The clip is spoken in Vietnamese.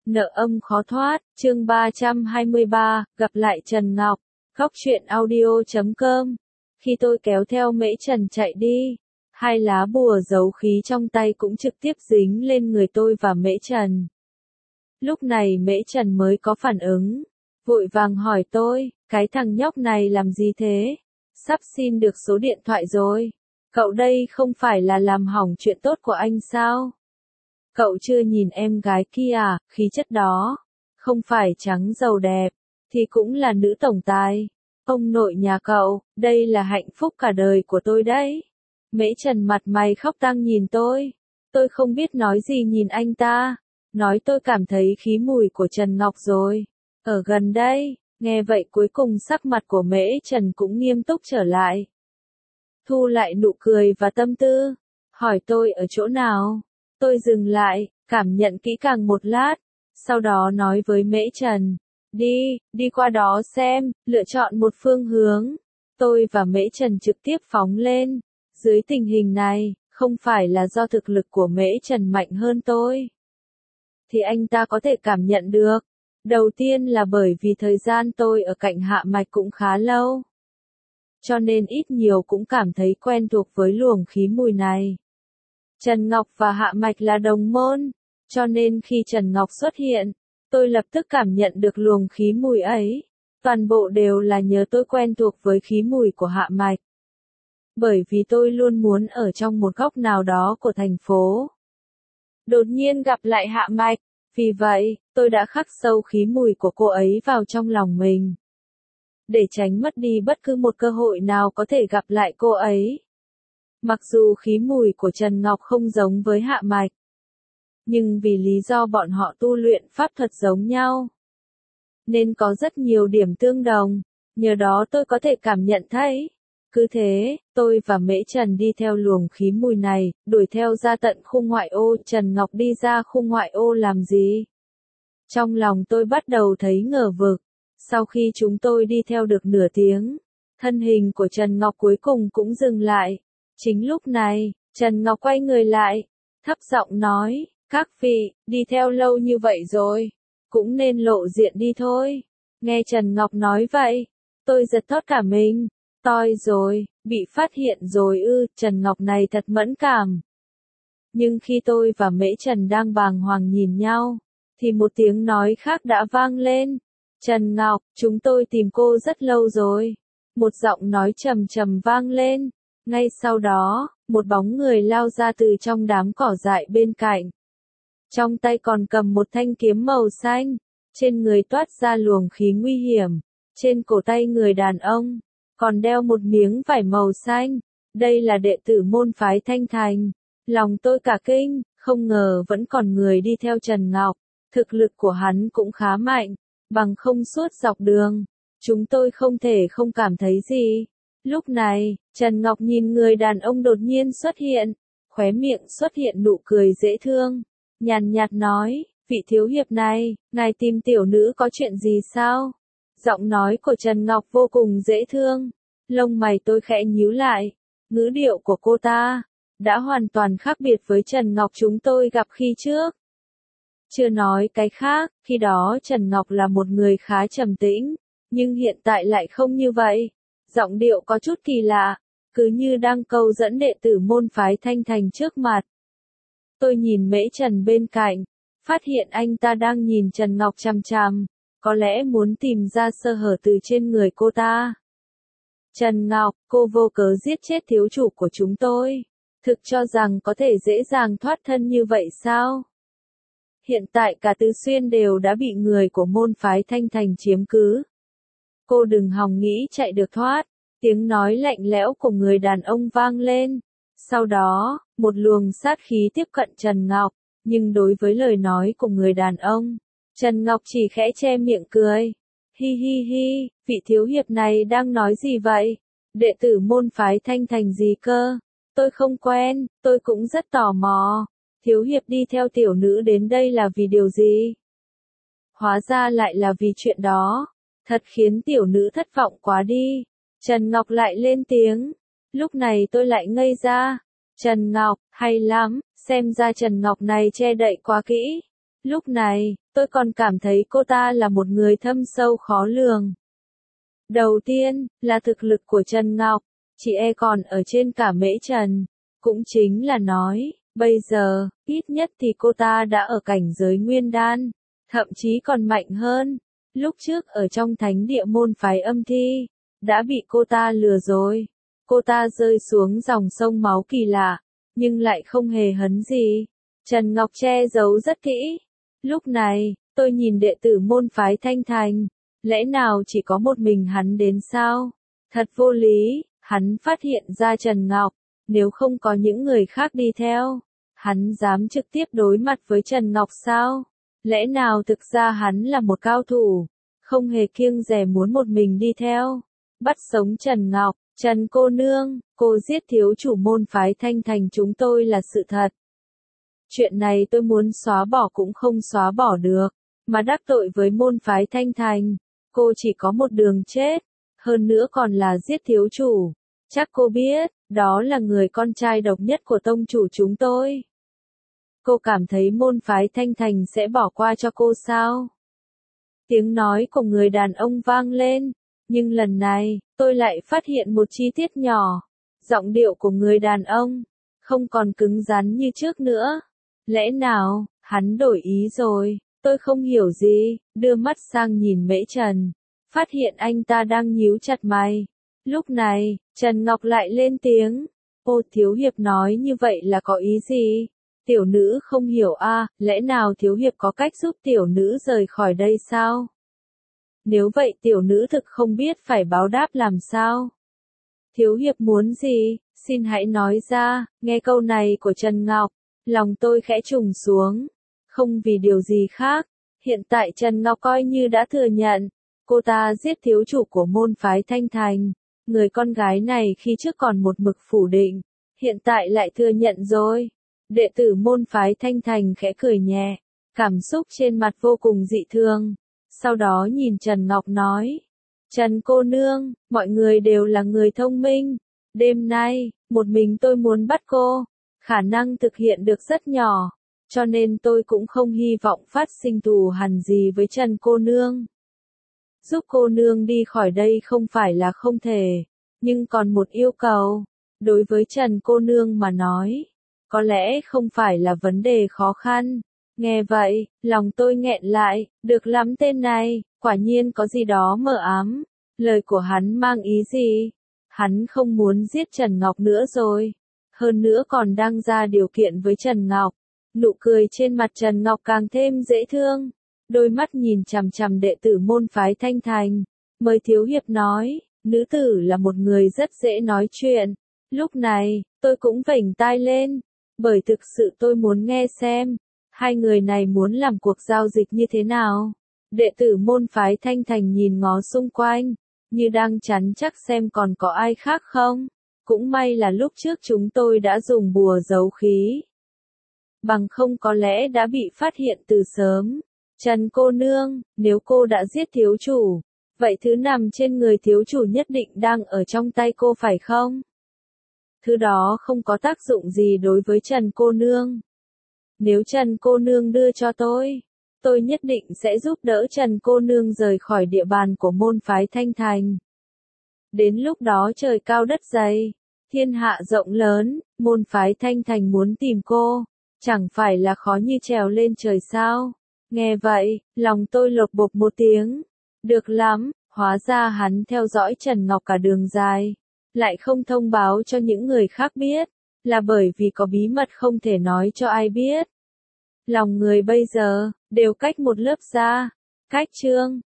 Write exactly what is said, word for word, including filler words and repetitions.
Nợ âm khó thoát, chương ba trăm hai mươi ba, gặp lại Trần Ngọc, góc truyện audio chấm com. Khi tôi kéo theo Mễ Trần chạy đi, hai lá bùa giấu khí trong tay cũng trực tiếp dính lên người tôi và Mễ Trần. Lúc này Mễ Trần mới có phản ứng, vội vàng hỏi tôi, cái thằng nhóc này làm gì thế? Sắp xin được số điện thoại rồi. Cậu đây không phải là làm hỏng chuyện tốt của anh sao? Cậu chưa nhìn em gái kia à, khí chất đó, không phải trắng giàu đẹp, thì cũng là nữ tổng tài. Ông nội nhà cậu, đây là hạnh phúc cả đời của tôi đấy. Mễ Trần mặt mày khóc tang nhìn tôi. Tôi không biết nói gì nhìn anh ta. Nói tôi cảm thấy khí mùi của Trần Ngọc rồi. Ở gần đây, nghe vậy cuối cùng sắc mặt của Mễ Trần cũng nghiêm túc trở lại. Thu lại nụ cười và tâm tư, hỏi tôi ở chỗ nào. Tôi dừng lại, cảm nhận kỹ càng một lát, sau đó nói với Mễ Trần, đi, đi qua đó xem, lựa chọn một phương hướng. Tôi và Mễ Trần trực tiếp phóng lên. Dưới tình hình này, không phải là do thực lực của Mễ Trần mạnh hơn tôi, thì anh ta có thể cảm nhận được. Đầu tiên là bởi vì thời gian tôi ở cạnh Hạ Mạch cũng khá lâu, cho nên ít nhiều cũng cảm thấy quen thuộc với luồng khí mùi này. Trần Ngọc và Hạ Mạch là đồng môn, cho nên khi Trần Ngọc xuất hiện, tôi lập tức cảm nhận được luồng khí mùi ấy. Toàn bộ đều là nhớ tôi quen thuộc với khí mùi của Hạ Mạch. Bởi vì tôi luôn muốn ở trong một góc nào đó của thành phố, đột nhiên gặp lại Hạ Mạch, vì vậy, tôi đã khắc sâu khí mùi của cô ấy vào trong lòng mình, để tránh mất đi bất cứ một cơ hội nào có thể gặp lại cô ấy. Mặc dù khí mùi của Trần Ngọc không giống với Hạ Mạch, nhưng vì lý do bọn họ tu luyện pháp thuật giống nhau, nên có rất nhiều điểm tương đồng, nhờ đó tôi có thể cảm nhận thấy. Cứ thế, tôi và Mễ Trần đi theo luồng khí mùi này, đuổi theo ra tận khu ngoại ô. Trần Ngọc đi ra khu ngoại ô làm gì? Trong lòng tôi bắt đầu thấy ngờ vực. Sau khi chúng tôi đi theo được nửa tiếng, thân hình của Trần Ngọc cuối cùng cũng dừng lại. Chính lúc này, Trần Ngọc quay người lại, thấp giọng nói, các vị, đi theo lâu như vậy rồi, cũng nên lộ diện đi thôi. Nghe Trần Ngọc nói vậy, tôi giật thót cả mình. Toi rồi, bị phát hiện rồi ư, Trần Ngọc này thật mẫn cảm. Nhưng khi tôi và Mễ Trần đang bàng hoàng nhìn nhau, thì một tiếng nói khác đã vang lên. Trần Ngọc, chúng tôi tìm cô rất lâu rồi. Một giọng nói trầm trầm vang lên. Ngay sau đó, một bóng người lao ra từ trong đám cỏ dại bên cạnh. Trong tay còn cầm một thanh kiếm màu xanh, trên người toát ra luồng khí nguy hiểm. Trên cổ tay người đàn ông còn đeo một miếng vải màu xanh. Đây là đệ tử môn phái Thanh Thành. Lòng tôi cả kinh, không ngờ vẫn còn người đi theo Trần Ngọc. Thực lực của hắn cũng khá mạnh, bằng không suốt dọc đường, chúng tôi không thể không cảm thấy gì. Lúc này, Trần Ngọc nhìn người đàn ông đột nhiên xuất hiện, khóe miệng xuất hiện nụ cười dễ thương, nhàn nhạt nói, vị thiếu hiệp này, ngài tìm tiểu nữ có chuyện gì sao? Giọng nói của Trần Ngọc vô cùng dễ thương, lông mày tôi khẽ nhíu lại, ngữ điệu của cô ta đã hoàn toàn khác biệt với Trần Ngọc chúng tôi gặp khi trước. Chưa nói cái khác, khi đó Trần Ngọc là một người khá trầm tĩnh, nhưng hiện tại lại không như vậy. Giọng điệu có chút kỳ lạ, cứ như đang câu dẫn đệ tử môn phái Thanh Thành trước mặt. Tôi nhìn Mễ Trần bên cạnh, phát hiện anh ta đang nhìn Trần Ngọc chằm chằm, có lẽ muốn tìm ra sơ hở từ trên người cô ta. Trần Ngọc, cô vô cớ giết chết thiếu chủ của chúng tôi, thực cho rằng có thể dễ dàng thoát thân như vậy sao? Hiện tại cả Tứ Xuyên đều đã bị người của môn phái Thanh Thành chiếm cứ. Cô đừng hòng nghĩ chạy được thoát. Tiếng nói lạnh lẽo của người đàn ông vang lên. Sau đó, một luồng sát khí tiếp cận Trần Ngọc. Nhưng đối với lời nói của người đàn ông, Trần Ngọc chỉ khẽ che miệng cười. Hi hi hi, vị thiếu hiệp này đang nói gì vậy? Đệ tử môn phái Thanh Thành gì cơ? Tôi không quen, tôi cũng rất tò mò. Thiếu hiệp đi theo tiểu nữ đến đây là vì điều gì? Hóa ra lại là vì chuyện đó. Thật khiến tiểu nữ thất vọng quá đi. Trần Ngọc lại lên tiếng. Lúc này tôi lại ngây ra. Trần Ngọc, hay lắm, xem ra Trần Ngọc này che đậy quá kỹ. Lúc này, tôi còn cảm thấy cô ta là một người thâm sâu khó lường. Đầu tiên, là thực lực của Trần Ngọc, chị e còn ở trên cả Mễ Trần. Cũng chính là nói, bây giờ, ít nhất thì cô ta đã ở cảnh giới nguyên đan, thậm chí còn mạnh hơn. Lúc trước ở trong thánh địa môn phái âm thi, đã bị cô ta lừa rồi. Cô ta rơi xuống dòng sông máu kỳ lạ, nhưng lại không hề hấn gì. Trần Ngọc che giấu rất kỹ. Lúc này, tôi nhìn đệ tử môn phái Thanh Thành, lẽ nào chỉ có một mình hắn đến sao? Thật vô lý, hắn phát hiện ra Trần Ngọc, nếu không có những người khác đi theo, hắn dám trực tiếp đối mặt với Trần Ngọc sao? Lẽ nào thực ra hắn là một cao thủ, không hề kiêng dè muốn một mình đi theo, bắt sống Trần Ngọc. Trần cô nương, cô giết thiếu chủ môn phái Thanh Thành chúng tôi là sự thật. Chuyện này tôi muốn xóa bỏ cũng không xóa bỏ được, mà đắc tội với môn phái Thanh Thành, cô chỉ có một đường chết, hơn nữa còn là giết thiếu chủ. Chắc cô biết, đó là người con trai độc nhất của tông chủ chúng tôi. Cô cảm thấy môn phái Thanh Thành sẽ bỏ qua cho cô sao? Tiếng nói của người đàn ông vang lên. Nhưng lần này, tôi lại phát hiện một chi tiết nhỏ. Giọng điệu của người đàn ông, không còn cứng rắn như trước nữa. Lẽ nào, hắn đổi ý rồi, tôi không hiểu gì, đưa mắt sang nhìn Mễ Trần. Phát hiện anh ta đang nhíu chặt mày. Lúc này, Trần Ngọc lại lên tiếng. Ô thiếu hiệp nói như vậy là có ý gì? Tiểu nữ không hiểu a, à, lẽ nào thiếu hiệp có cách giúp tiểu nữ rời khỏi đây sao? Nếu vậy tiểu nữ thực không biết phải báo đáp làm sao. Thiếu hiệp muốn gì, xin hãy nói ra. Nghe câu này của Trần Ngọc, lòng tôi khẽ trùng xuống. Không vì điều gì khác, hiện tại Trần Ngọc coi như đã thừa nhận, cô ta giết thiếu chủ của môn phái Thanh Thành. Người con gái này khi trước còn một mực phủ định, hiện tại lại thừa nhận rồi. Đệ tử môn phái Thanh Thành khẽ cười nhẹ, cảm xúc trên mặt vô cùng dị thường. Sau đó nhìn Trần Ngọc nói, Trần cô nương, mọi người đều là người thông minh. Đêm nay, một mình tôi muốn bắt cô, khả năng thực hiện được rất nhỏ, cho nên tôi cũng không hy vọng phát sinh thù hằn gì với Trần cô nương. Giúp cô nương đi khỏi đây không phải là không thể, nhưng còn một yêu cầu, đối với Trần cô nương mà nói, có lẽ không phải là vấn đề khó khăn. Nghe vậy, lòng tôi nghẹn lại, được lắm tên này, quả nhiên có gì đó mờ ám. Lời của hắn mang ý gì? Hắn không muốn giết Trần Ngọc nữa rồi. Hơn nữa còn đang ra điều kiện với Trần Ngọc. Nụ cười trên mặt Trần Ngọc càng thêm dễ thương. Đôi mắt nhìn chằm chằm đệ tử môn phái Thanh Thành. Mời thiếu hiệp nói, nữ tử là một người rất dễ nói chuyện. Lúc này, tôi cũng vểnh tai lên. Bởi thực sự tôi muốn nghe xem. Hai người này muốn làm cuộc giao dịch như thế nào? Đệ tử môn phái Thanh Thành nhìn ngó xung quanh, như đang chắn chắc xem còn có ai khác không. Cũng may là lúc trước chúng tôi đã dùng bùa giấu khí. Bằng không có lẽ đã bị phát hiện từ sớm. Trần cô nương, nếu cô đã giết thiếu chủ, vậy thứ nằm trên người thiếu chủ nhất định đang ở trong tay cô phải không? Thứ đó không có tác dụng gì đối với Trần cô nương. Nếu Trần cô nương đưa cho tôi, tôi nhất định sẽ giúp đỡ Trần cô nương rời khỏi địa bàn của môn phái Thanh Thành. Đến lúc đó trời cao đất dày, thiên hạ rộng lớn, môn phái Thanh Thành muốn tìm cô, chẳng phải là khó như trèo lên trời sao? Nghe vậy, lòng tôi lột bột một tiếng. Được lắm, hóa ra hắn theo dõi Trần Ngọc cả đường dài, lại không thông báo cho những người khác biết, là bởi vì có bí mật không thể nói cho ai biết. Lòng người bây giờ, đều cách một lớp da. Cách chương